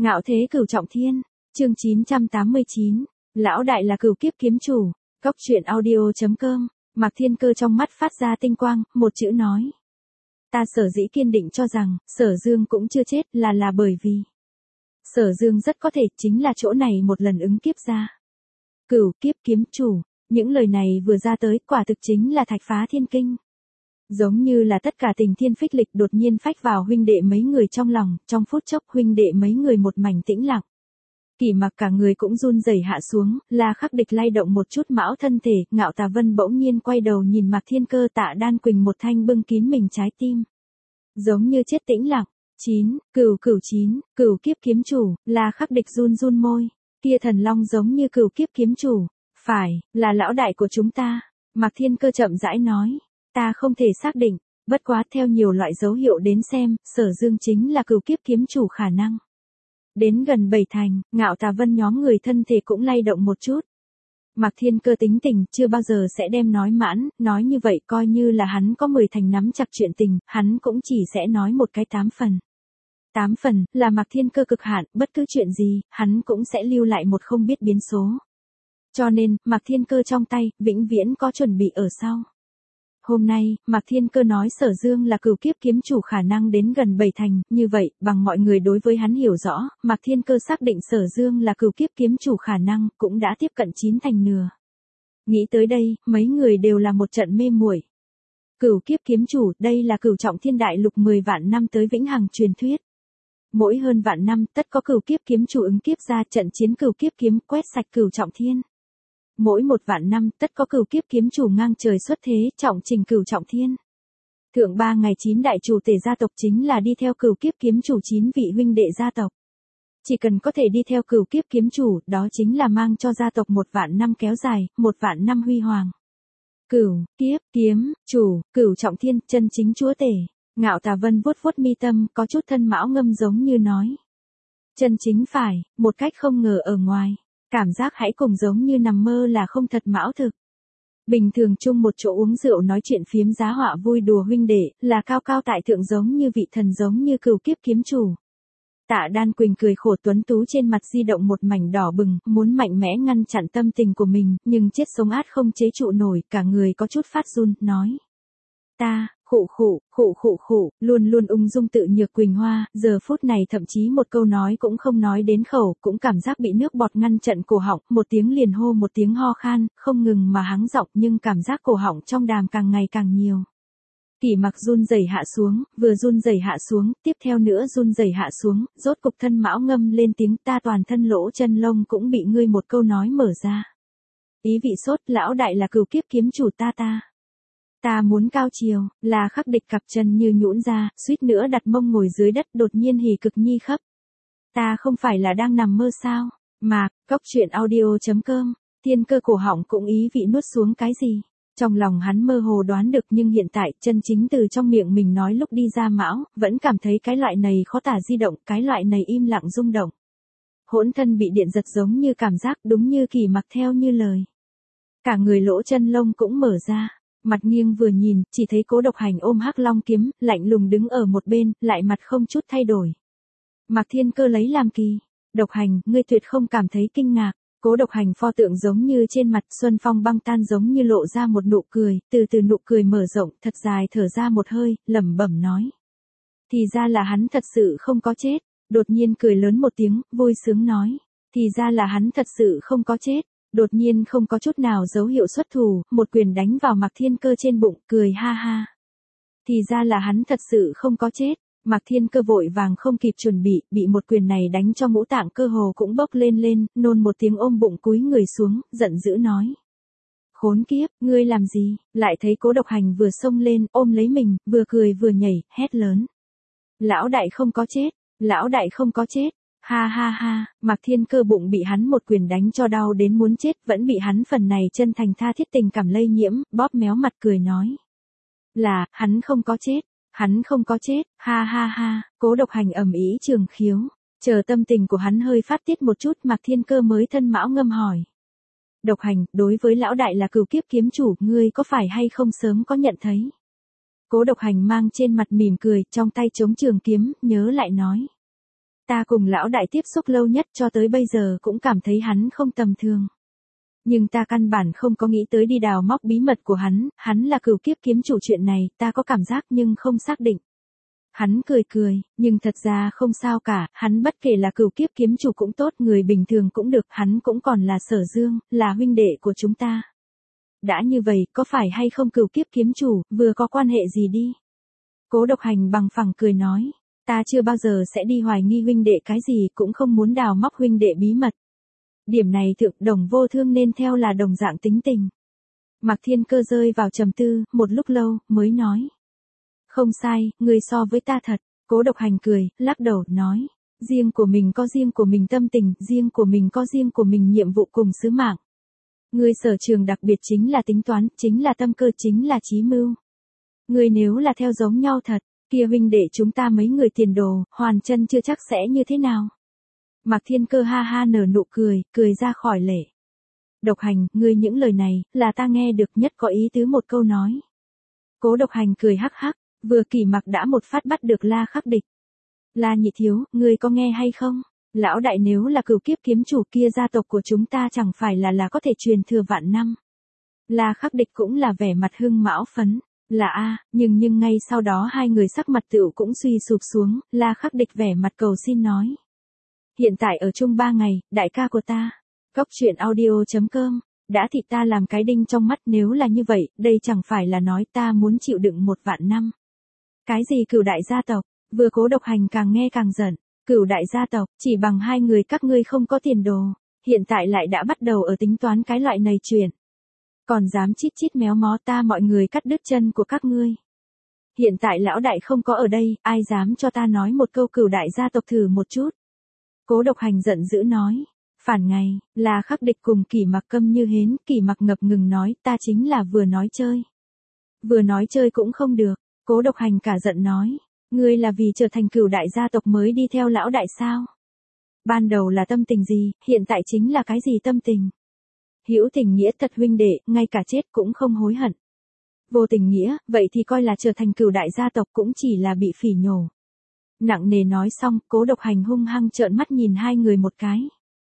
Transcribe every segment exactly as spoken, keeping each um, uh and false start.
Ngạo thế cửu trọng thiên, chương chín trăm tám mươi chín, lão đại là cửu kiếp kiếm chủ, Cốc truyện audio chấm com, Mạc Thiên Cơ trong mắt phát ra tinh quang, một chữ nói. Ta sở dĩ kiên định cho rằng, Sở Dương cũng chưa chết là là bởi vì. Sở Dương rất có thể chính là chỗ này một lần ứng kiếp ra. Cửu kiếp kiếm chủ, những lời này vừa ra tới quả thực chính là thạch phá thiên kinh. Giống như là tất cả tình thiên phích lịch đột nhiên phách vào huynh đệ mấy người trong lòng, trong phút chốc huynh đệ mấy người một mảnh tĩnh lặng. Kỷ Mặc cả người cũng run rẩy hạ xuống, La Khắc Địch lay động một chút mão thân thể, Ngạo Tà Vân bỗng nhiên quay đầu nhìn Mạc Thiên Cơ, Tạ Đan Quỳnh một thanh bưng kín mình trái tim. Giống như chết tĩnh lặng. Chín, cửu cửu chín, cửu kiếp kiếm chủ, La Khắc Địch run run môi, kia thần long giống như cửu kiếp kiếm chủ, phải, là lão đại của chúng ta. Mạc Thiên Cơ chậm rãi nói. Ta không thể xác định, bất quá theo nhiều loại dấu hiệu đến xem, Sở Dương chính là cửu kiếp kiếm chủ khả năng. Đến gần bảy thành, Ngạo Tà Vân nhóm người thân thể cũng lay động một chút. Mạc Thiên Cơ tính tình chưa bao giờ sẽ đem nói mãn, nói như vậy coi như là hắn có mười thành nắm chặt chuyện tình, hắn cũng chỉ sẽ nói một cái tám phần. Tám phần, là Mạc Thiên Cơ cực hạn, bất cứ chuyện gì, hắn cũng sẽ lưu lại một không biết biến số. Cho nên, Mạc Thiên Cơ trong tay, vĩnh viễn có chuẩn bị ở sau. Hôm nay, Mạc Thiên Cơ nói Sở Dương là cửu kiếp kiếm chủ khả năng đến gần bảy thành, như vậy, bằng mọi người đối với hắn hiểu rõ, Mạc Thiên Cơ xác định Sở Dương là cửu kiếp kiếm chủ khả năng, cũng đã tiếp cận chín thành nửa. Nghĩ tới đây, mấy người đều là một trận mê muội. Cửu kiếp kiếm chủ, đây là cửu trọng thiên đại lục mười vạn năm tới vĩnh hằng truyền thuyết. Mỗi hơn vạn năm, tất có cửu kiếp kiếm chủ ứng kiếp ra trận chiến cửu kiếp kiếm quét sạch cửu trọng thiên. Mỗi một vạn năm, tất có cửu kiếp kiếm chủ ngang trời xuất thế, trọng trình cửu trọng thiên. Thượng ba ngày chín đại chủ tể gia tộc chính là đi theo cửu kiếp kiếm chủ chín vị huynh đệ gia tộc. Chỉ cần có thể đi theo cửu kiếp kiếm chủ, đó chính là mang cho gia tộc một vạn năm kéo dài, một vạn năm huy hoàng. Cửu, kiếp, kiếm, chủ, cửu trọng thiên, chân chính chúa tể. Ngạo Tà Vân vuốt vuốt mi tâm, có chút thân mão ngâm giống như nói. Chân chính phải, một cách không ngờ ở ngoài. Cảm giác hãy cùng giống như nằm mơ là không thật mão thực. Bình thường chung một chỗ uống rượu nói chuyện phiếm giá họa vui đùa huynh đệ, là cao cao tại thượng giống như vị thần giống như cửu kiếp kiếm chủ. Tạ Đan Quỳnh cười khổ tuấn tú trên mặt di động một mảnh đỏ bừng, muốn mạnh mẽ ngăn chặn tâm tình của mình, nhưng chết sống át không chế trụ nổi, cả người có chút phát run, nói. Ta, khụ khụ, khụ khụ khụ, luôn luôn ung dung tự nhược Quỳnh Hoa, giờ phút này thậm chí một câu nói cũng không nói đến khẩu, cũng cảm giác bị nước bọt ngăn chặn cổ họng, một tiếng liền hô một tiếng ho khan, không ngừng mà hắng giọng nhưng cảm giác cổ họng trong đàm càng ngày càng nhiều. Kỷ Mặc run rẩy hạ xuống, vừa run rẩy hạ xuống, tiếp theo nữa run rẩy hạ xuống, rốt cục thân mão ngâm lên tiếng ta toàn thân lỗ chân lông cũng bị ngươi một câu nói mở ra. Ý vị sốt, lão đại là cửu kiếp kiếm chủ ta ta. Ta muốn cao chiều, là Khắc Địch cặp chân như nhũn ra, suýt nữa đặt mông ngồi dưới đất đột nhiên hỉ cực nhi khấp. Ta không phải là đang nằm mơ sao, mà, Cốc truyện audio chấm com, Thiên Cơ cổ họng cũng ý vị nuốt xuống cái gì. Trong lòng hắn mơ hồ đoán được nhưng hiện tại chân chính từ trong miệng mình nói lúc đi ra mão, vẫn cảm thấy cái loại này khó tả di động, cái loại này im lặng rung động. Hỗn thân bị điện giật giống như cảm giác đúng như Kỷ Mặc theo như lời. Cả người lỗ chân lông cũng mở ra. Mặt nghiêng vừa nhìn, chỉ thấy Cố Độc Hành ôm hắc long kiếm, lạnh lùng đứng ở một bên, lại mặt không chút thay đổi. Mạc Thiên Cơ lấy làm kỳ. Độc Hành, ngươi tuyệt không cảm thấy kinh ngạc. Cố Độc Hành pho tượng giống như trên mặt xuân phong băng tan giống như lộ ra một nụ cười, từ từ nụ cười mở rộng, thật dài thở ra một hơi, lẩm bẩm nói. Thì ra là hắn thật sự không có chết. Đột nhiên cười lớn một tiếng, vui sướng nói. Thì ra là hắn thật sự không có chết. Đột nhiên không có chút nào dấu hiệu xuất thủ, một quyền đánh vào Mạc Thiên Cơ trên bụng, cười ha ha. Thì ra là hắn thật sự không có chết. Mạc Thiên Cơ vội vàng không kịp chuẩn bị, bị một quyền này đánh cho ngũ tạng cơ hồ cũng bốc lên lên, nôn một tiếng ôm bụng cúi người xuống, giận dữ nói. Khốn kiếp, ngươi làm gì? Lại thấy Cố Độc Hành vừa xông lên, ôm lấy mình, vừa cười vừa nhảy, hét lớn. Lão đại không có chết, lão đại không có chết. Ha ha ha, Mạc Thiên Cơ bụng bị hắn một quyền đánh cho đau đến muốn chết, vẫn bị hắn phần này chân thành tha thiết tình cảm lây nhiễm, bóp méo mặt cười nói. Là, hắn không có chết, hắn không có chết, ha ha ha, Cố Độc Hành ầm ĩ trường khiếu, chờ tâm tình của hắn hơi phát tiết một chút Mạc Thiên Cơ mới thân mão ngâm hỏi. Độc Hành, đối với lão đại là cửu kiếp kiếm chủ, ngươi có phải hay không sớm có nhận thấy? Cố Độc Hành mang trên mặt mỉm cười, trong tay chống trường kiếm, nhớ lại nói. Ta cùng lão đại tiếp xúc lâu nhất cho tới bây giờ cũng cảm thấy hắn không tầm thường. Nhưng ta căn bản không có nghĩ tới đi đào móc bí mật của hắn, hắn là cửu kiếp kiếm chủ chuyện này, ta có cảm giác nhưng không xác định. Hắn cười cười, nhưng thật ra không sao cả, hắn bất kể là cửu kiếp kiếm chủ cũng tốt, người bình thường cũng được, hắn cũng còn là Sở Dương, là huynh đệ của chúng ta. Đã như vậy, có phải hay không cửu kiếp kiếm chủ, vừa có quan hệ gì đi? Cố Độc Hành bằng phẳng cười nói, ta chưa bao giờ sẽ đi hoài nghi huynh đệ cái gì, cũng không muốn đào móc huynh đệ bí mật. Điểm này thượng Đồng Vô Thương nên theo là đồng dạng tính tình. Mạc Thiên Cơ rơi vào trầm tư, một lúc lâu, mới nói. Không sai, người so với ta thật. Cố Độc Hành cười, lắc đầu, nói. Riêng của mình có riêng của mình tâm tình, riêng của mình có riêng của mình nhiệm vụ cùng sứ mạng. Người sở trường đặc biệt chính là tính toán, chính là tâm cơ, chính là chí mưu. Người nếu là theo giống nhau thật, kia huynh đệ chúng ta mấy người tiền đồ, hoàn chân chưa chắc sẽ như thế nào. Mạc Thiên Cơ ha ha nở nụ cười, cười ra khỏi lệ. Độc Hành, ngươi những lời này, là ta nghe được nhất có ý tứ một câu nói. Cố Độc Hành cười hắc hắc, vừa Kỷ Mặc đã một phát bắt được La Khắc Địch. La nhị thiếu, ngươi có nghe hay không? Lão đại nếu là cửu kiếp kiếm chủ kia gia tộc của chúng ta chẳng phải là là có thể truyền thừa vạn năm. La Khắc Địch cũng là vẻ mặt hưng mão phấn. Là a, nhưng nhưng ngay sau đó hai người sắc mặt tựu cũng suy sụp xuống, La Khắc Địch vẻ mặt cầu xin nói. Hiện tại ở chung ba ngày, đại ca của ta. Cốc truyện audio chấm com, đã thịt ta làm cái đinh trong mắt, nếu là như vậy, đây chẳng phải là nói ta muốn chịu đựng một vạn năm. Cái gì cửu đại gia tộc, vừa Cố Độc Hành càng nghe càng giận, cửu đại gia tộc, chỉ bằng hai người các ngươi không có tiền đồ, hiện tại lại đã bắt đầu ở tính toán cái loại này chuyện. Còn dám chít chít méo mó ta mọi người cắt đứt chân của các ngươi. Hiện tại lão đại không có ở đây, ai dám cho ta nói một câu cửu đại gia tộc thử một chút. Cố Độc Hành giận dữ nói. Phản ngày, La Khắc Địch cùng Kỷ Mặc câm như hến, Kỷ Mặc ngập ngừng nói, ta chính là vừa nói chơi. Vừa nói chơi cũng không được, Cố Độc Hành cả giận nói, ngươi là vì trở thành cửu đại gia tộc mới đi theo lão đại sao? Ban đầu là tâm tình gì, hiện tại chính là cái gì tâm tình? Hữu tình nghĩa thật huynh đệ, ngay cả chết cũng không hối hận. Vô tình nghĩa, vậy thì coi là trở thành cửu đại gia tộc cũng chỉ là bị phỉ nhổ. Nặng nề nói xong, Cố Độc Hành hung hăng trợn mắt nhìn hai người một cái.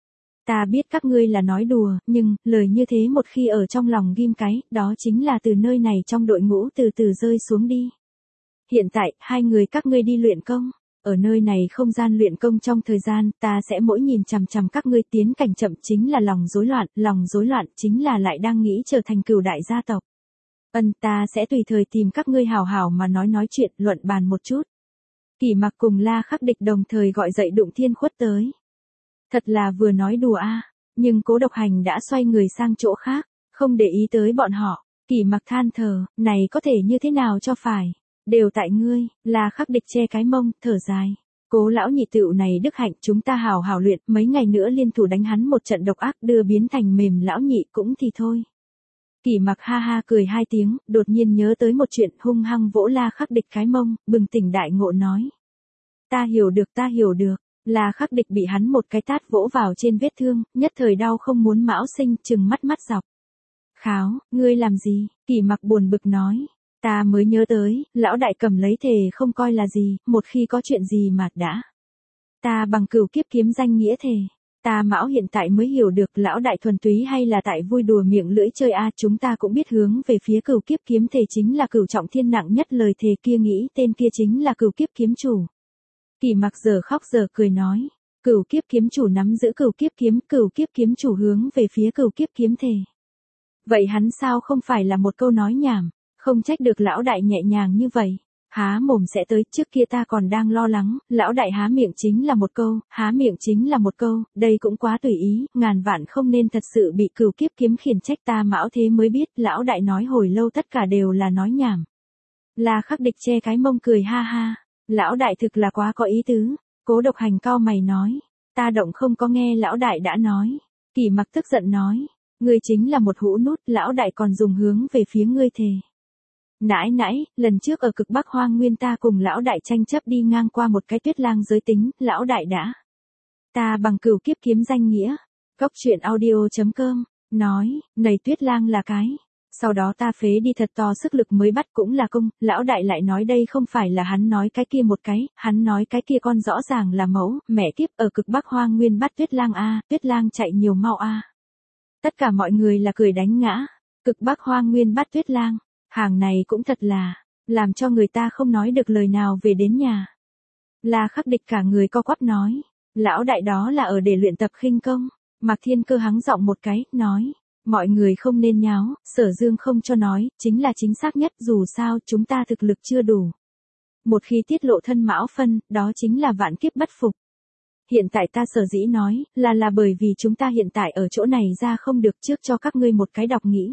Ta biết các ngươi là nói đùa, nhưng, lời như thế một khi ở trong lòng ghim cái, đó chính là từ nơi này trong đội ngũ từ từ rơi xuống đi. Hiện tại, hai người các ngươi đi luyện công. Ở nơi này không gian luyện công trong thời gian, ta sẽ mỗi nhìn chằm chằm các ngươi tiến cảnh chậm chính là lòng rối loạn, lòng rối loạn chính là lại đang nghĩ trở thành cửu đại gia tộc. Ân, ta sẽ tùy thời tìm các ngươi hào hào mà nói nói chuyện, luận bàn một chút. Kỷ Mặc cùng La Khắc Địch đồng thời gọi dậy Đụng Thiên Khuất tới. Thật là vừa nói đùa a, nhưng Cố Độc Hành đã xoay người sang chỗ khác, không để ý tới bọn họ. Kỷ Mặc than thở, này có thể như thế nào cho phải, đều tại ngươi. La Khắc Địch che cái mông, thở dài. Cố lão nhị tựu này đức hạnh, chúng ta hào hào luyện, mấy ngày nữa liên thủ đánh hắn một trận độc ác, đưa biến thành mềm lão nhị cũng thì thôi. Kỷ Mặc ha ha cười hai tiếng, đột nhiên nhớ tới một chuyện, hung hăng vỗ La Khắc Địch cái mông, bừng tỉnh đại ngộ nói. Ta hiểu được, ta hiểu được. La Khắc Địch bị hắn một cái tát vỗ vào trên vết thương, nhất thời đau không muốn mão sinh, trừng mắt mắt dọc. Kháo, ngươi làm gì? Kỷ Mặc buồn bực nói. Ta mới nhớ tới, lão đại cầm lấy thề không coi là gì, một khi có chuyện gì mà đã. Ta bằng cửu kiếp kiếm danh nghĩa thề. Ta mão hiện tại mới hiểu được lão đại thuần túy hay là tại vui đùa miệng lưỡi chơi a, chúng ta cũng biết hướng về phía cửu kiếp kiếm thề chính là cửu trọng thiên nặng nhất, lời thề kia nghĩ tên kia chính là cửu kiếp kiếm chủ. Kỷ Mặc giờ khóc giờ cười nói, cửu kiếp kiếm chủ nắm giữ cửu kiếp kiếm, cửu kiếp kiếm chủ hướng về phía cửu kiếp kiếm thề. Vậy hắn sao không phải là một câu nói nhảm, không trách được lão đại nhẹ nhàng như vậy. Há mồm sẽ tới, trước kia ta còn đang lo lắng, lão đại há miệng chính là một câu, há miệng chính là một câu, đây cũng quá tùy ý, ngàn vạn không nên thật sự bị cửu kiếp kiếm khiển trách, ta mão thế mới biết, lão đại nói hồi lâu tất cả đều là nói nhảm. La Khắc Địch che cái mông cười ha ha, lão đại thực là quá có ý tứ. Cố Độc Hành cau mày nói, ta động không có nghe lão đại đã nói. Kỷ Mặc tức giận nói, ngươi chính là một hũ nút, lão đại còn dùng hướng về phía ngươi thề. Nãi nãi, lần trước ở cực Bắc Hoang Nguyên ta cùng lão đại tranh chấp đi ngang qua một cái Tuyết Lang giới tính, lão đại đã. Ta bằng cửu kiếp kiếm danh nghĩa. Cốc truyện audio chấm com, nói, này Tuyết Lang là cái. Sau đó ta phế đi thật to sức lực mới bắt cũng là công, lão đại lại nói đây không phải là hắn nói cái kia một cái, hắn nói cái kia con rõ ràng là mẫu, mẹ kiếp ở cực Bắc Hoang Nguyên bắt Tuyết Lang a, Tuyết Lang chạy nhiều mau a. Tất cả mọi người là cười đánh ngã, cực Bắc Hoang Nguyên bắt Tuyết Lang, hàng này cũng thật là, làm cho người ta không nói được lời nào về đến nhà. La Khắc Địch cả người co quắp nói, lão đại đó là ở để luyện tập khinh công, Mạc Thiên Cơ hắng giọng một cái, nói. Mọi người không nên nháo, Sở Dương không cho nói, chính là chính xác nhất, dù sao chúng ta thực lực chưa đủ. Một khi tiết lộ thân mão phân, đó chính là vạn kiếp bất phục. Hiện tại ta sở dĩ nói, là là bởi vì chúng ta hiện tại ở chỗ này ra không được trước cho các ngươi một cái đọc nghĩ.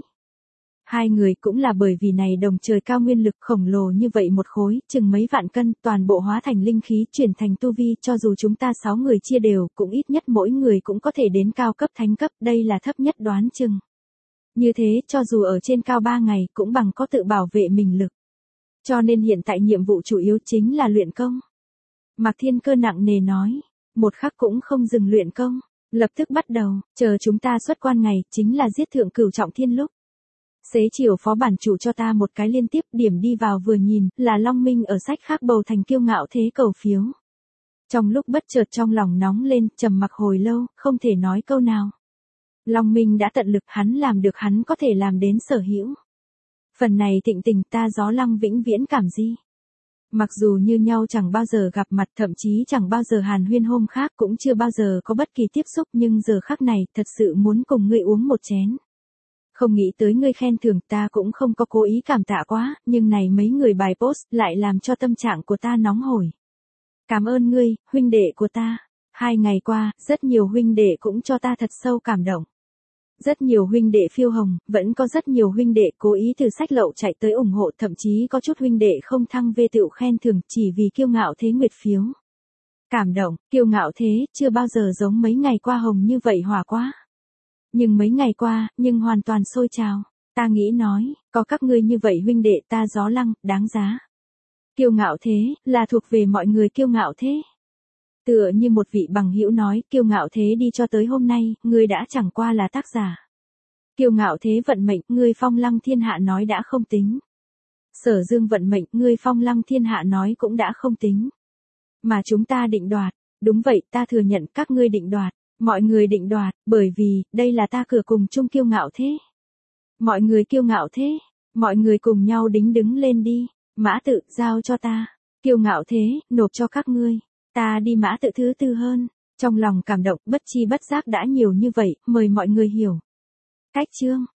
Hai người cũng là bởi vì này đồng trời cao nguyên lực khổng lồ như vậy một khối, chừng mấy vạn cân, toàn bộ hóa thành linh khí chuyển thành tu vi, cho dù chúng ta sáu người chia đều, cũng ít nhất mỗi người cũng có thể đến cao cấp thánh cấp, đây là thấp nhất đoán chừng. Như thế, cho dù ở trên cao ba ngày, cũng bằng có tự bảo vệ mình lực. Cho nên hiện tại nhiệm vụ chủ yếu chính là luyện công. Mạc Thiên Cơ nặng nề nói, một khắc cũng không dừng luyện công, lập tức bắt đầu, chờ chúng ta xuất quan ngày, chính là giết thượng cửu trọng thiên lúc. Xế chiều phó bản chủ cho ta một cái liên tiếp điểm đi vào vừa nhìn, là Long Minh ở sách khác bầu thành kiêu ngạo thế cầu phiếu. Trong lúc bất chợt trong lòng nóng lên, trầm mặc hồi lâu, không thể nói câu nào. Long Minh đã tận lực, hắn làm được, hắn có thể làm đến sở hữu. Phần này thịnh tình ta Gió Lăng vĩnh viễn cảm di. Mặc dù như nhau chẳng bao giờ gặp mặt, thậm chí chẳng bao giờ hàn huyên hôm khác, cũng chưa bao giờ có bất kỳ tiếp xúc, nhưng giờ khắc này thật sự muốn cùng ngươi uống một chén. Không nghĩ tới ngươi khen thưởng, ta cũng không có cố ý cảm tạ quá, nhưng này mấy người bài post lại làm cho tâm trạng của ta nóng hổi. Cảm ơn ngươi, huynh đệ của ta. Hai ngày qua, rất nhiều huynh đệ cũng cho ta thật sâu cảm động. Rất nhiều huynh đệ phiêu hồng, vẫn có rất nhiều huynh đệ cố ý từ sách lậu chạy tới ủng hộ, thậm chí có chút huynh đệ không thăng vê tựu khen thưởng chỉ vì kiêu ngạo thế nguyệt phiếu. Cảm động, kiêu ngạo thế, chưa bao giờ giống mấy ngày qua hồng như vậy hòa quá. Nhưng mấy ngày qua, nhưng hoàn toàn sôi trào. Ta nghĩ nói, có các ngươi như vậy huynh đệ ta Gió Lăng, đáng giá. Kiêu ngạo thế, là thuộc về mọi người kiêu ngạo thế. Tựa như một vị bằng hữu nói, kiêu ngạo thế đi cho tới hôm nay, ngươi đã chẳng qua là tác giả. Kiêu ngạo thế vận mệnh, ngươi phong lăng thiên hạ nói đã không tính. Sở Dương vận mệnh, ngươi phong lăng thiên hạ nói cũng đã không tính. Mà chúng ta định đoạt, đúng vậy, ta thừa nhận các ngươi định đoạt, mọi người định đoạt, bởi vì, đây là ta cửa cùng chung kiêu ngạo thế. Mọi người kiêu ngạo thế, mọi người cùng nhau đính đứng lên đi, mã tự, giao cho ta, kiêu ngạo thế, nộp cho các ngươi. Ta đi mã tự thứ tư hơn, trong lòng cảm động bất chi bất giác đã nhiều như vậy, mời mọi người hiểu. Cách chương